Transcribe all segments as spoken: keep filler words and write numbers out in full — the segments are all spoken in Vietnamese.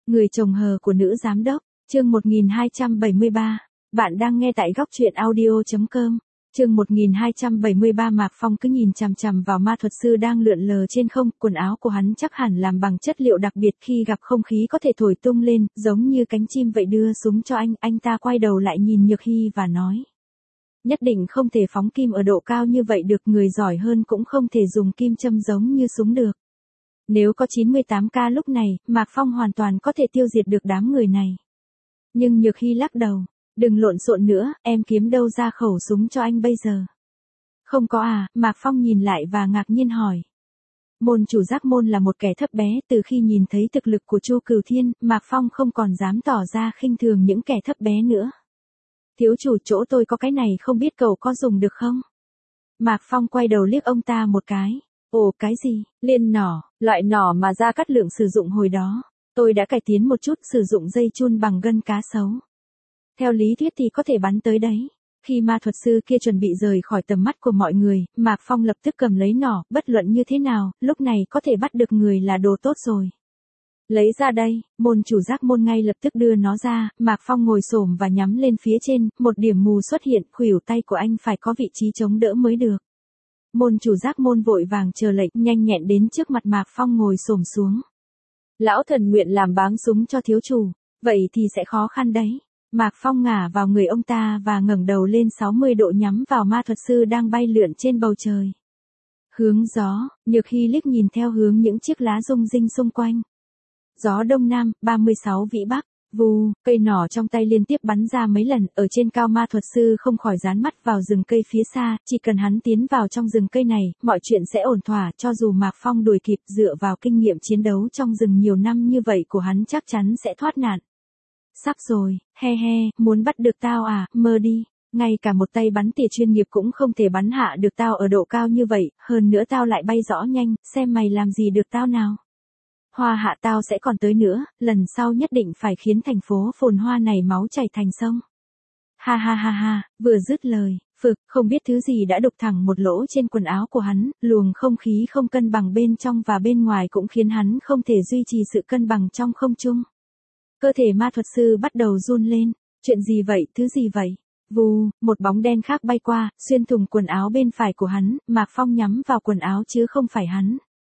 Người chồng hờ của nữ giám đốc, chương một nghìn hai trăm bảy mươi ba. Bạn đang nghe tại góc truyện audio chấm com. Chương một nghìn hai trăm bảy mươi ba. Mạc Phong cứ nhìn chằm chằm vào ma thuật sư đang lượn lờ trên không, quần áo của hắn chắc hẳn làm bằng chất liệu đặc biệt, khi gặp không khí có thể thổi tung lên, giống như cánh chim vậy. Đưa súng cho anh, anh ta quay đầu lại nhìn Nhược Hy và nói. Nhất định không thể phóng kim ở độ cao như vậy được, người giỏi hơn cũng không thể dùng kim châm giống như súng được. Nếu có chín mươi tám ca lúc này, Mạc Phong hoàn toàn có thể tiêu diệt được đám người này. Nhưng Nhược Hy lắc đầu, đừng lộn xộn nữa, em kiếm đâu ra khẩu súng cho anh bây giờ. Không có à, Mạc Phong nhìn lại và ngạc nhiên hỏi. Môn chủ Giác Môn là một kẻ thấp bé, từ khi nhìn thấy thực lực của Chu Cửu Thiên, Mạc Phong không còn dám tỏ ra khinh thường những kẻ thấp bé nữa. Thiếu chủ, chỗ tôi có cái này, không biết cậu có dùng được không? Mạc Phong quay đầu liếc ông ta một cái. Ồ, cái gì? Liên nỏ, loại nỏ mà Gia Cát Lượng sử dụng hồi đó. Tôi đã cải tiến một chút, sử dụng dây chun bằng gân cá sấu. Theo lý thuyết thì có thể bắn tới đấy. Khi ma thuật sư kia chuẩn bị rời khỏi tầm mắt của mọi người, Mạc Phong lập tức cầm lấy nỏ, bất luận như thế nào, lúc này có thể bắt được người là đồ tốt rồi. Lấy ra đây, môn chủ Giác Môn ngay lập tức đưa nó ra, Mạc Phong ngồi xổm và nhắm lên phía trên, một điểm mù xuất hiện, khuỷu tay của anh phải có vị trí chống đỡ mới được. Môn chủ Giác Môn vội vàng chờ lệnh, nhanh nhẹn đến trước mặt Mạc Phong ngồi xổm xuống. Lão thần nguyện làm báng súng cho thiếu chủ, vậy thì sẽ khó khăn đấy. Mạc Phong ngả vào người ông ta và ngẩng đầu lên sáu mươi độ nhắm vào ma thuật sư đang bay lượn trên bầu trời. Hướng gió, Nhược Hy liếc nhìn theo hướng những chiếc lá rung rinh xung quanh. Gió đông nam, ba mươi sáu vĩ bắc. Vù, cây nỏ trong tay liên tiếp bắn ra mấy lần, ở trên cao ma thuật sư không khỏi dán mắt vào rừng cây phía xa, chỉ cần hắn tiến vào trong rừng cây này, mọi chuyện sẽ ổn thỏa, cho dù Mạc Phong đuổi kịp, dựa vào kinh nghiệm chiến đấu trong rừng nhiều năm như vậy của hắn chắc chắn sẽ thoát nạn. Sắp rồi, he he, muốn bắt được tao à, mơ đi, ngay cả một tay bắn tỉa chuyên nghiệp cũng không thể bắn hạ được tao ở độ cao như vậy, hơn nữa tao lại bay rõ nhanh, xem mày làm gì được tao nào. Hoa hạ tao sẽ còn tới nữa, lần sau nhất định phải khiến thành phố phồn hoa này máu chảy thành sông. Ha ha ha ha, vừa dứt lời, phực, không biết thứ gì đã đục thẳng một lỗ trên quần áo của hắn, luồng không khí không cân bằng bên trong và bên ngoài cũng khiến hắn không thể duy trì sự cân bằng trong không trung. Cơ thể ma thuật sư bắt đầu run lên, chuyện gì vậy, thứ gì vậy? Vù, một bóng đen khác bay qua, xuyên thủng quần áo bên phải của hắn, Mạc Phong nhắm vào quần áo chứ không phải hắn.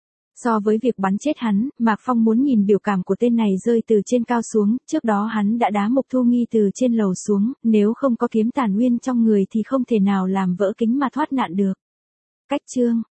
So với việc bắn chết hắn, Mạc Phong muốn nhìn biểu cảm của tên này rơi từ trên cao xuống, trước đó hắn đã đá Mục Thu Nghi từ trên lầu xuống, nếu không có kiếm tàn nguyên trong người thì không thể nào làm vỡ kính mà thoát nạn được. Cách chương,